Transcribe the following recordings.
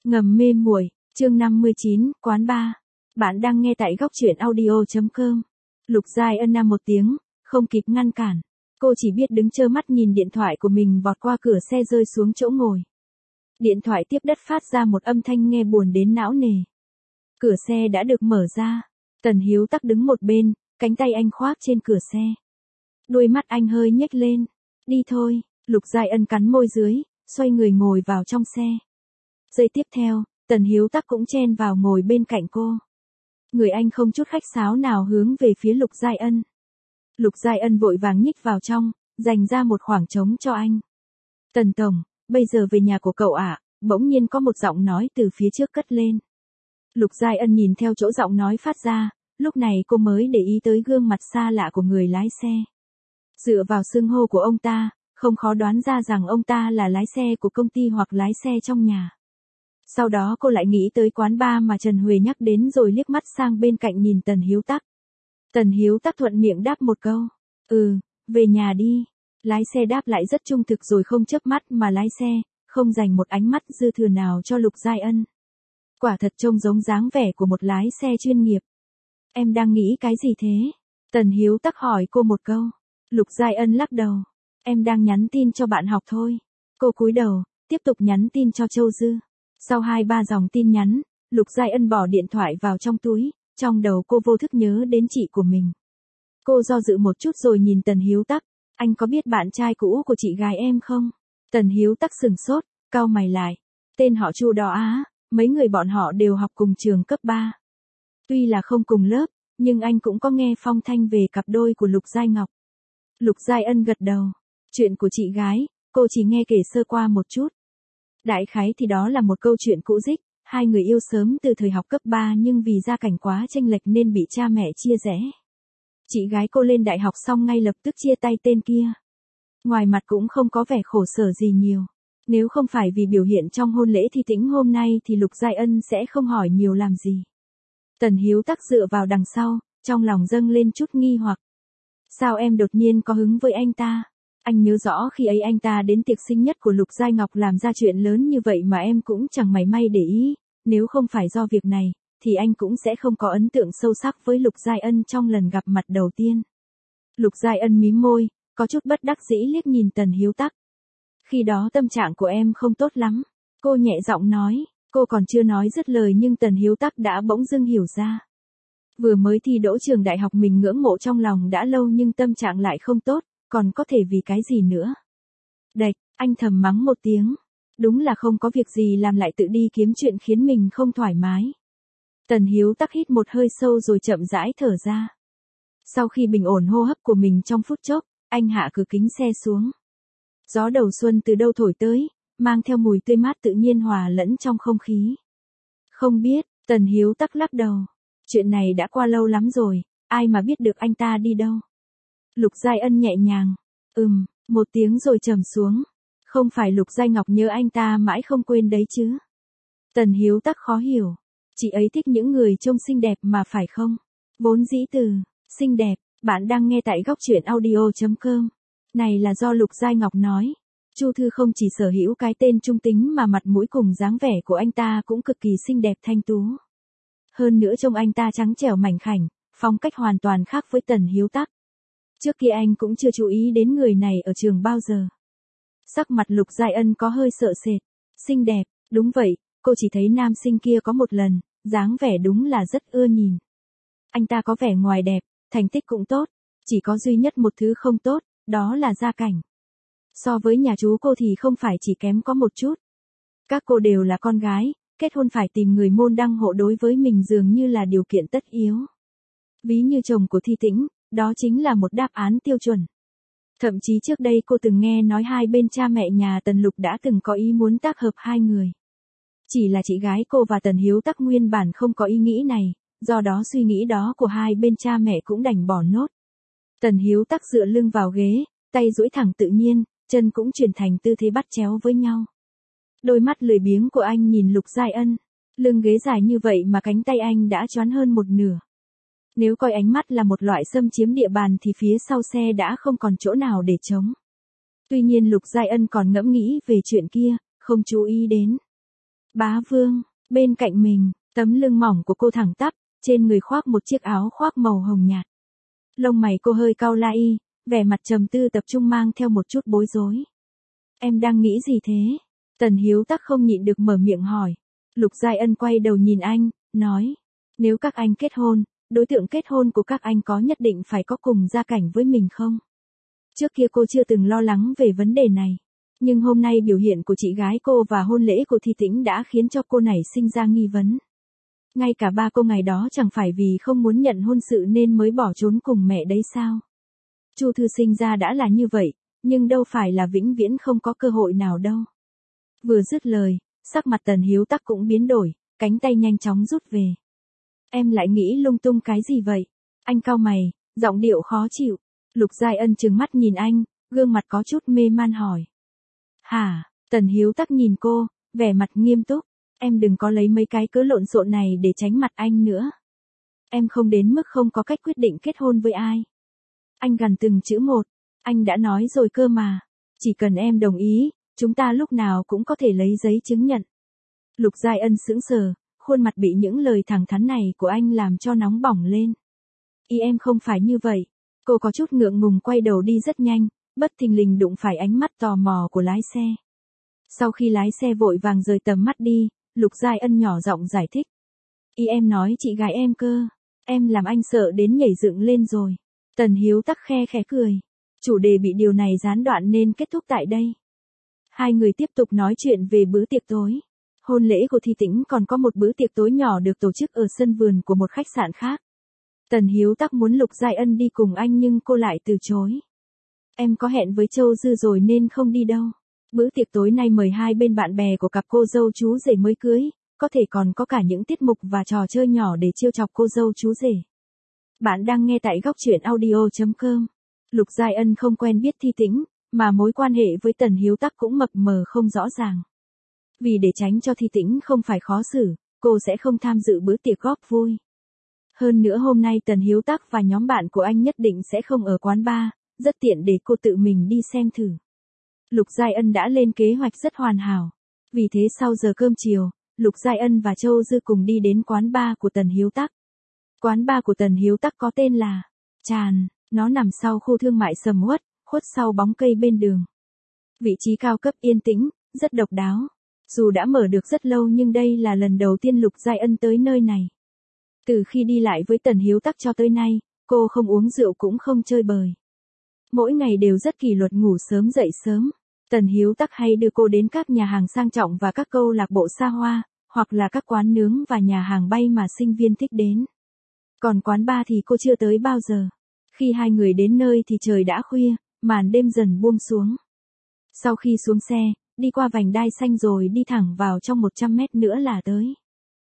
Ngầm mê muội, chương 59, quán bar. Bạn đang nghe tại góc truyện audio.com. Lục Giai Ân nam một tiếng, không kịp ngăn cản. Cô chỉ biết đứng trơ mắt nhìn điện thoại của mình vọt qua cửa xe rơi xuống chỗ ngồi. Điện thoại tiếp đất phát ra một âm thanh nghe buồn đến não nề. Cửa xe đã được mở ra. Tần Hiếu Tắc đứng một bên, cánh tay anh khoác trên cửa xe. Đuôi mắt anh hơi nhếch lên. Đi thôi, Lục Giai Ân cắn môi dưới, xoay người ngồi vào trong xe. Giây tiếp theo, Tần Hiếu Tắc cũng chen vào ngồi bên cạnh cô. Người anh không chút khách sáo nào hướng về phía Lục Giai Ân. Lục Giai Ân vội vàng nhích vào trong, dành ra một khoảng trống cho anh. Tần Tổng, bây giờ về nhà của cậu ạ, bỗng nhiên có một giọng nói từ phía trước cất lên. Lục Giai Ân nhìn theo chỗ giọng nói phát ra, lúc này cô mới để ý tới gương mặt xa lạ của người lái xe. Dựa vào xưng hô của ông ta, không khó đoán ra rằng ông ta là lái xe của công ty hoặc lái xe trong nhà. Sau đó cô lại nghĩ tới quán bar mà Trần Huệ nhắc đến rồi liếc mắt sang bên cạnh nhìn Tần Hiếu Tắc. Tần Hiếu Tắc thuận miệng đáp một câu. Về nhà đi. Lái xe đáp lại rất trung thực rồi không chớp mắt mà lái xe, không dành một ánh mắt dư thừa nào cho Lục Giai Ân. Quả thật trông giống dáng vẻ của một lái xe chuyên nghiệp. Em đang nghĩ cái gì thế? Tần Hiếu Tắc hỏi cô một câu. Lục Giai Ân lắc đầu. Em đang nhắn tin cho bạn học thôi. Cô cúi đầu, tiếp tục nhắn tin cho Châu Dư. Sau 2-3 dòng tin nhắn, Lục Giai Ân bỏ điện thoại vào trong túi, trong đầu cô vô thức nhớ đến chị của mình. Cô do dự một chút rồi nhìn Tần Hiếu Tắc, anh có biết bạn trai cũ của chị gái em không? Tần Hiếu Tắc sừng sốt, cau mày lại. Tên họ Chu đó á, mấy người bọn họ đều học cùng trường cấp 3. Tuy là không cùng lớp, nhưng anh cũng có nghe phong thanh về cặp đôi của Lục Giai Ngọc. Lục Giai Ân gật đầu. Chuyện của chị gái, cô chỉ nghe kể sơ qua một chút. Đại khái thì đó là một câu chuyện cũ dích, hai người yêu sớm từ thời học cấp 3 nhưng vì gia cảnh quá chênh lệch nên bị cha mẹ chia rẽ. Chị gái cô lên đại học xong ngay lập tức chia tay tên kia. Ngoài mặt cũng không có vẻ khổ sở gì nhiều. Nếu không phải vì biểu hiện trong hôn lễ thi tĩnh hôm nay thì Lục Giai Ân sẽ không hỏi nhiều làm gì. Tần Hiếu Tắc dựa vào đằng sau, trong lòng dâng lên chút nghi hoặc. Sao em đột nhiên có hứng với anh ta? Anh nhớ rõ khi ấy anh ta đến tiệc sinh nhật của Lục Giai Ngọc làm ra chuyện lớn như vậy mà em cũng chẳng mảy may để ý, nếu không phải do việc này, thì anh cũng sẽ không có ấn tượng sâu sắc với Lục Giai Ân trong lần gặp mặt đầu tiên. Lục Giai Ân mím môi, có chút bất đắc dĩ liếc nhìn Tần Hiếu Tắc. Khi đó tâm trạng của em không tốt lắm, cô nhẹ giọng nói, cô còn chưa nói dứt lời nhưng Tần Hiếu Tắc đã bỗng dưng hiểu ra. Vừa mới thi đỗ trường đại học mình ngưỡng mộ trong lòng đã lâu nhưng tâm trạng lại không tốt. Còn có thể vì cái gì nữa? Đạch, anh thầm mắng một tiếng. Đúng là không có việc gì làm lại tự đi kiếm chuyện khiến mình không thoải mái. Tần Hiếu Tắc hít một hơi sâu rồi chậm rãi thở ra. Sau khi bình ổn hô hấp của mình trong phút chốc, anh hạ cửa kính xe xuống. Gió đầu xuân từ đâu thổi tới, mang theo mùi tươi mát tự nhiên hòa lẫn trong không khí. Không biết, Tần Hiếu Tắc lắc đầu. Chuyện này đã qua lâu lắm rồi, ai mà biết được anh ta đi đâu. Lục Giai Ân nhẹ nhàng, một tiếng rồi trầm xuống. Không phải Lục Giai Ngọc nhớ anh ta mãi không quên đấy chứ. Tần Hiếu Tắc khó hiểu. Chị ấy thích những người trông xinh đẹp mà phải không? Vốn dĩ từ, xinh đẹp, bạn đang nghe tại góc truyện audio.com. Này là do Lục Giai Ngọc nói. Chu Thư không chỉ sở hữu cái tên trung tính mà mặt mũi cùng dáng vẻ của anh ta cũng cực kỳ xinh đẹp thanh tú. Hơn nữa trông anh ta trắng trẻo mảnh khảnh, phong cách hoàn toàn khác với Tần Hiếu Tắc. Trước kia anh cũng chưa chú ý đến người này ở trường bao giờ. Sắc mặt Lục Giai Ân có hơi sợ sệt. Xinh đẹp, đúng vậy, cô chỉ thấy nam sinh kia có một lần, dáng vẻ đúng là rất ưa nhìn. Anh ta có vẻ ngoài đẹp, thành tích cũng tốt, chỉ có duy nhất một thứ không tốt, đó là gia cảnh. So với nhà chú cô thì không phải chỉ kém có một chút. Các cô đều là con gái, kết hôn phải tìm người môn đăng hộ đối với mình dường như là điều kiện tất yếu. Ví như chồng của Thi Tĩnh. Đó chính là một đáp án tiêu chuẩn. Thậm chí trước đây cô từng nghe nói hai bên cha mẹ nhà Tần Lục đã từng có ý muốn tác hợp hai người. Chỉ là chị gái cô và Tần Hiếu Tắc nguyên bản không có ý nghĩ này, do đó suy nghĩ đó của hai bên cha mẹ cũng đành bỏ nốt. Tần Hiếu Tắc dựa lưng vào ghế, tay duỗi thẳng tự nhiên, chân cũng chuyển thành tư thế bắt chéo với nhau. Đôi mắt lười biếng của anh nhìn Lục Giai Ân, lưng ghế dài như vậy mà cánh tay anh đã choán hơn một nửa. Nếu coi ánh mắt là một loại xâm chiếm địa bàn thì phía sau xe đã không còn chỗ nào để trống. Tuy nhiên Lục Giai Ân còn ngẫm nghĩ về chuyện kia, không chú ý đến. Bá Vương, bên cạnh mình, tấm lưng mỏng của cô thẳng tắp, trên người khoác một chiếc áo khoác màu hồng nhạt. Lông mày cô hơi cau lại, vẻ mặt trầm tư tập trung mang theo một chút bối rối. Em đang nghĩ gì thế? Tần Hiếu Tắc không nhịn được mở miệng hỏi. Lục Giai Ân quay đầu nhìn anh, nói. Nếu các anh kết hôn, đối tượng kết hôn của các anh có nhất định phải có cùng gia cảnh với mình không? Trước kia cô chưa từng lo lắng về vấn đề này. Nhưng hôm nay biểu hiện của chị gái cô và hôn lễ của Thi Tĩnh đã khiến cho cô nảy sinh ra nghi vấn. Ngay cả ba cô ngày đó chẳng phải vì không muốn nhận hôn sự nên mới bỏ trốn cùng mẹ đấy sao? Chu Thư sinh ra đã là như vậy, nhưng đâu phải là vĩnh viễn không có cơ hội nào đâu. Vừa dứt lời, sắc mặt Tần Hiếu Tắc cũng biến đổi, cánh tay nhanh chóng rút về. Em lại nghĩ lung tung cái gì vậy? Anh cau mày, giọng điệu khó chịu. Lục Giai Ân trừng mắt nhìn anh, gương mặt có chút mê man hỏi. Hả? Tần Hiếu Tắc nhìn cô, vẻ mặt nghiêm túc. Em đừng có lấy mấy cái cớ lộn xộn này để tránh mặt anh nữa. Em không đến mức không có cách quyết định kết hôn với ai. Anh gằn từng chữ một. Anh đã nói rồi cơ mà. Chỉ cần em đồng ý, chúng ta lúc nào cũng có thể lấy giấy chứng nhận. Lục Giai Ân sững sờ, khuôn mặt bị những lời thẳng thắn này của anh làm cho nóng bỏng lên. Ý em không phải như vậy. Cô có chút ngượng ngùng quay đầu đi rất nhanh, bất thình lình đụng phải ánh mắt tò mò của lái xe. Sau khi lái xe vội vàng rời tầm mắt đi, Lục Giai Ân nhỏ giọng giải thích. Ý em nói chị gái em cơ. Em làm anh sợ đến nhảy dựng lên rồi. Tần Hiếu Tắc khe khẽ cười. Chủ đề bị điều này gián đoạn nên kết thúc tại đây. Hai người tiếp tục nói chuyện về bữa tiệc tối. Hôn lễ của Thi Tĩnh còn có một bữa tiệc tối nhỏ được tổ chức ở sân vườn của một khách sạn khác. Tần Hiếu Tắc muốn Lục Giai Ân đi cùng anh nhưng cô lại từ chối. Em có hẹn với Châu Dư rồi nên không đi đâu. Bữa tiệc tối nay mời hai bên bạn bè của cặp cô dâu chú rể mới cưới, có thể còn có cả những tiết mục và trò chơi nhỏ để trêu chọc cô dâu chú rể. Bạn đang nghe tại góc truyện audio.com. Lục Giai Ân không quen biết Thi Tĩnh, mà mối quan hệ với Tần Hiếu Tắc cũng mập mờ không rõ ràng. Vì để tránh cho Thi Tĩnh không phải khó xử, cô sẽ không tham dự bữa tiệc góp vui. Hơn nữa hôm nay Tần Hiếu Tắc và nhóm bạn của anh nhất định sẽ không ở quán bar, rất tiện để cô tự mình đi xem thử. Lục Giai Ân đã lên kế hoạch rất hoàn hảo. Vì thế sau giờ cơm chiều, Lục Giai Ân và Châu Dư cùng đi đến quán bar của Tần Hiếu Tắc. Quán bar của Tần Hiếu Tắc có tên là Tràn, nó nằm sau khu thương mại sầm uất, khuất sau bóng cây bên đường. Vị trí cao cấp yên tĩnh, rất độc đáo. Dù đã mở được rất lâu nhưng đây là lần đầu tiên Lục Giai Ân tới nơi này. Từ khi đi lại với Tần Hiếu Tắc cho tới nay, cô không uống rượu cũng không chơi bời. Mỗi ngày đều rất kỷ luật ngủ sớm dậy sớm. Tần Hiếu Tắc hay đưa cô đến các nhà hàng sang trọng và các câu lạc bộ xa hoa, hoặc là các quán nướng và nhà hàng bay mà sinh viên thích đến. Còn quán bar thì cô chưa tới bao giờ. Khi hai người đến nơi thì trời đã khuya, màn đêm dần buông xuống. Sau khi xuống xe, đi qua vành đai xanh rồi đi thẳng vào trong 100 mét nữa là tới.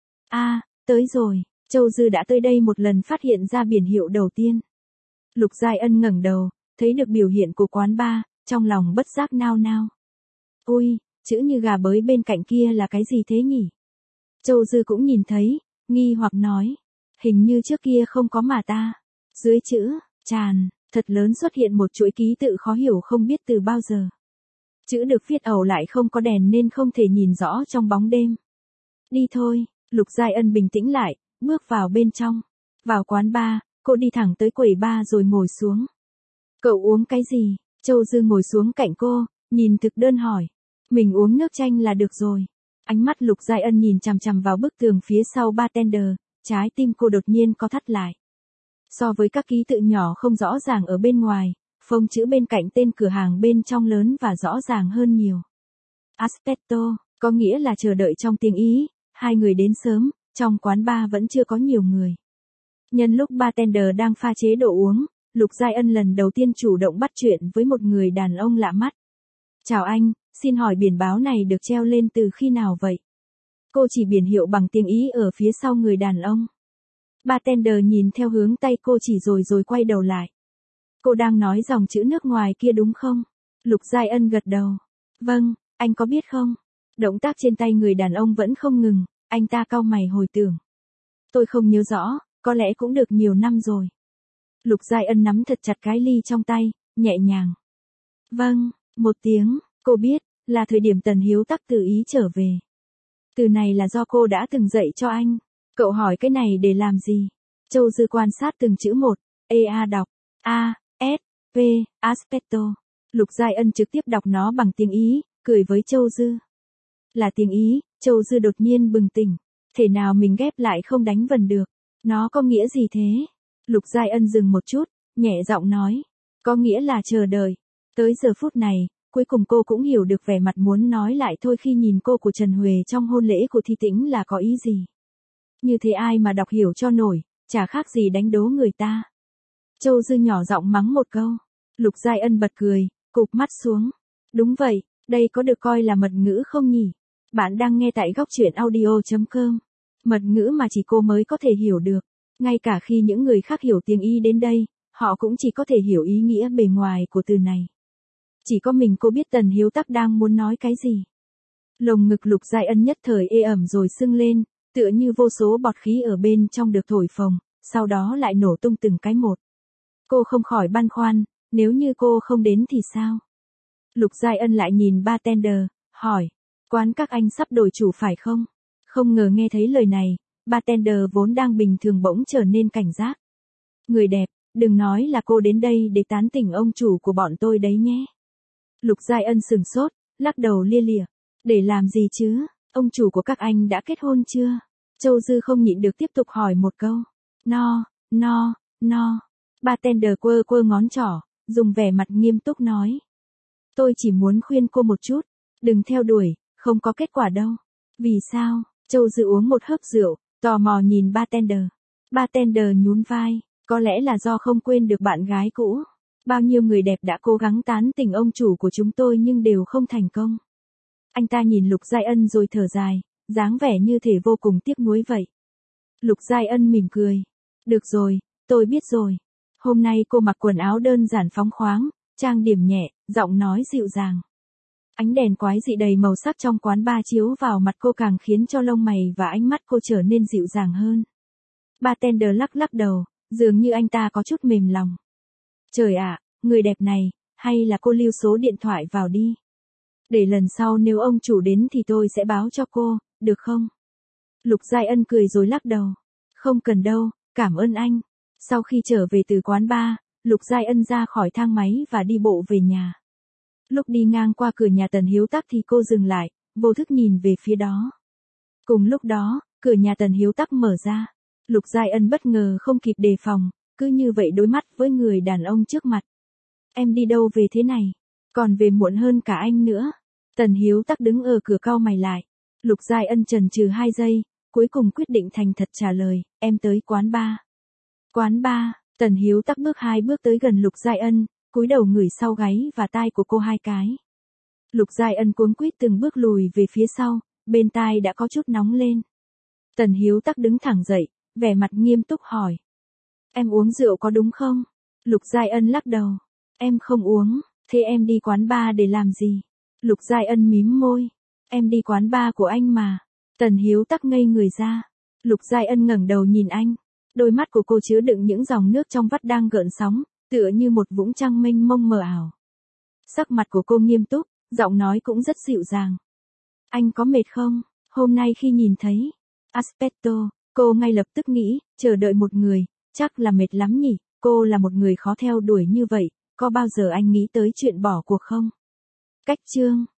Tới rồi, Châu Dư đã tới đây một lần phát hiện ra biển hiệu đầu tiên. Lục Giai Ân ngẩng đầu, thấy được biểu hiện của quán bar, trong lòng bất giác nao nao. Ôi, chữ như gà bới bên cạnh kia là cái gì thế nhỉ? Châu Dư cũng nhìn thấy, nghi hoặc nói. Hình như trước kia không có mà ta. Dưới chữ, Tràn, thật lớn xuất hiện một chuỗi ký tự khó hiểu không biết từ bao giờ. Chữ được viết ẩu lại không có đèn nên không thể nhìn rõ trong bóng đêm. Đi thôi, Lục Giai Ân bình tĩnh lại, bước vào bên trong. Vào quán bar, cô đi thẳng tới quầy bar rồi ngồi xuống. Cậu uống cái gì? Châu Dư ngồi xuống cạnh cô, nhìn thực đơn hỏi. Mình uống nước chanh là được rồi. Ánh mắt Lục Giai Ân nhìn chằm chằm vào bức tường phía sau bartender, trái tim cô đột nhiên co thắt lại. So với các ký tự nhỏ không rõ ràng ở bên ngoài, phông chữ bên cạnh tên cửa hàng bên trong lớn và rõ ràng hơn nhiều. Aspetto, có nghĩa là chờ đợi trong tiếng Ý, hai người đến sớm, trong quán bar vẫn chưa có nhiều người. Nhân lúc bartender đang pha chế đồ uống, Lục Giai Ân lần đầu tiên chủ động bắt chuyện với một người đàn ông lạ mắt. Chào anh, xin hỏi biển báo này được treo lên từ khi nào vậy? Cô chỉ biển hiệu bằng tiếng Ý ở phía sau người đàn ông. Bartender nhìn theo hướng tay cô chỉ rồi quay đầu lại. Cô đang nói dòng chữ nước ngoài kia đúng không? Lục Giai Ân gật đầu. Vâng, anh có biết không? Động tác trên tay người đàn ông vẫn không ngừng, anh ta cau mày hồi tưởng. Tôi không nhớ rõ, có lẽ cũng được nhiều năm rồi. Lục Giai Ân nắm thật chặt cái ly trong tay, nhẹ nhàng. Vâng, một tiếng, cô biết, là thời điểm Tần Hiếu Tắc tự ý trở về. Từ này là do cô đã từng dạy cho anh. Cậu hỏi cái này để làm gì? Châu Dư quan sát từng chữ một. EA đọc. A, S, P, aspetto. Lục Giai Ân trực tiếp đọc nó bằng tiếng Ý, cười với Châu Dư. Là tiếng Ý, Châu Dư đột nhiên bừng tỉnh. Thể nào mình ghép lại không đánh vần được. Nó có nghĩa gì thế? Lục Giai Ân dừng một chút, nhẹ giọng nói. Có nghĩa là chờ đợi. Tới giờ phút này, cuối cùng cô cũng hiểu được vẻ mặt muốn nói lại thôi khi nhìn cô của Trần Huệ trong hôn lễ của Thi Tĩnh là có ý gì. Như thế ai mà đọc hiểu cho nổi, chả khác gì đánh đố người ta. Châu Dư nhỏ giọng mắng một câu. Lục Giai Ân bật cười, cụp mắt xuống. Đúng vậy, đây có được coi là mật ngữ không nhỉ? Bạn đang nghe tại góc truyện audio.com. Mật ngữ mà chỉ cô mới có thể hiểu được. Ngay cả khi những người khác hiểu tiếng Ý đến đây, họ cũng chỉ có thể hiểu ý nghĩa bề ngoài của từ này. Chỉ có mình cô biết Tần Hiếu Tắc đang muốn nói cái gì. Lồng ngực Lục Giai Ân nhất thời ê ẩm rồi sưng lên, tựa như vô số bọt khí ở bên trong được thổi phồng, sau đó lại nổ tung từng cái một. Cô không khỏi băn khoăn, nếu như cô không đến thì sao? Lục Giai Ân lại nhìn bartender, hỏi, quán các anh sắp đổi chủ phải không? Không ngờ nghe thấy lời này, bartender vốn đang bình thường bỗng trở nên cảnh giác. Người đẹp, đừng nói là cô đến đây để tán tỉnh ông chủ của bọn tôi đấy nhé. Lục Giai Ân sừng sốt, lắc đầu lia lịa. Để làm gì chứ, ông chủ của các anh đã kết hôn chưa? Châu Dư không nhịn được tiếp tục hỏi một câu. No. Bartender quơ quơ ngón trỏ, dùng vẻ mặt nghiêm túc nói. Tôi chỉ muốn khuyên cô một chút, đừng theo đuổi, không có kết quả đâu. Vì sao? Châu Dư uống một hớp rượu, tò mò nhìn bartender. Bartender nhún vai, có lẽ là do không quên được bạn gái cũ. Bao nhiêu người đẹp đã cố gắng tán tỉnh ông chủ của chúng tôi nhưng đều không thành công. Anh ta nhìn Lục Giai Ân rồi thở dài, dáng vẻ như thể vô cùng tiếc nuối vậy. Lục Giai Ân mỉm cười. Được rồi, tôi biết rồi. Hôm nay cô mặc quần áo đơn giản phóng khoáng, trang điểm nhẹ, giọng nói dịu dàng. Ánh đèn quái dị đầy màu sắc trong quán bar chiếu vào mặt cô càng khiến cho lông mày và ánh mắt cô trở nên dịu dàng hơn. Bartender lắc đầu, dường như anh ta có chút mềm lòng. Trời ạ, người đẹp này, hay là cô lưu số điện thoại vào đi. Để lần sau nếu ông chủ đến thì tôi sẽ báo cho cô, được không? Lục Giai Ân cười rồi lắc đầu. Không cần đâu, cảm ơn anh. Sau khi trở về từ quán bar, Lục Giai Ân ra khỏi thang máy và đi bộ về nhà. Lúc đi ngang qua cửa nhà Tần Hiếu Tắc thì cô dừng lại, vô thức nhìn về phía đó. Cùng lúc đó, cửa nhà Tần Hiếu Tắc mở ra. Lục Giai Ân bất ngờ không kịp đề phòng, cứ như vậy đối mắt với người đàn ông trước mặt. Em đi đâu về thế này? Còn về muộn hơn cả anh nữa. Tần Hiếu Tắc đứng ở cửa cau mày lại. Lục Giai Ân chần chừ 2 giây, cuối cùng quyết định thành thật trả lời, em tới quán bar. Quán bar, Tần Hiếu Tắc bước 2 bước tới gần Lục Giai Ân, cúi đầu ngửi sau gáy và tai của cô 2 cái. Lục Giai Ân cuống quýt từng bước lùi về phía sau, bên tai đã có chút nóng lên. Tần Hiếu Tắc đứng thẳng dậy, vẻ mặt nghiêm túc hỏi. Em uống rượu có đúng không? Lục Giai Ân lắc đầu. Em không uống, thế em đi quán bar để làm gì? Lục Giai Ân mím môi. Em đi quán bar của anh mà. Tần Hiếu Tắc ngây người ra. Lục Giai Ân ngẩng đầu nhìn anh. Đôi mắt của cô chứa đựng những dòng nước trong vắt đang gợn sóng, tựa như một vũng trăng mênh mông mờ ảo. Sắc mặt của cô nghiêm túc, giọng nói cũng rất dịu dàng. Anh có mệt không? Hôm nay khi nhìn thấy Aspetto, cô ngay lập tức nghĩ, chờ đợi một người, chắc là mệt lắm nhỉ, cô là một người khó theo đuổi như vậy, có bao giờ anh nghĩ tới chuyện bỏ cuộc không? Cách chương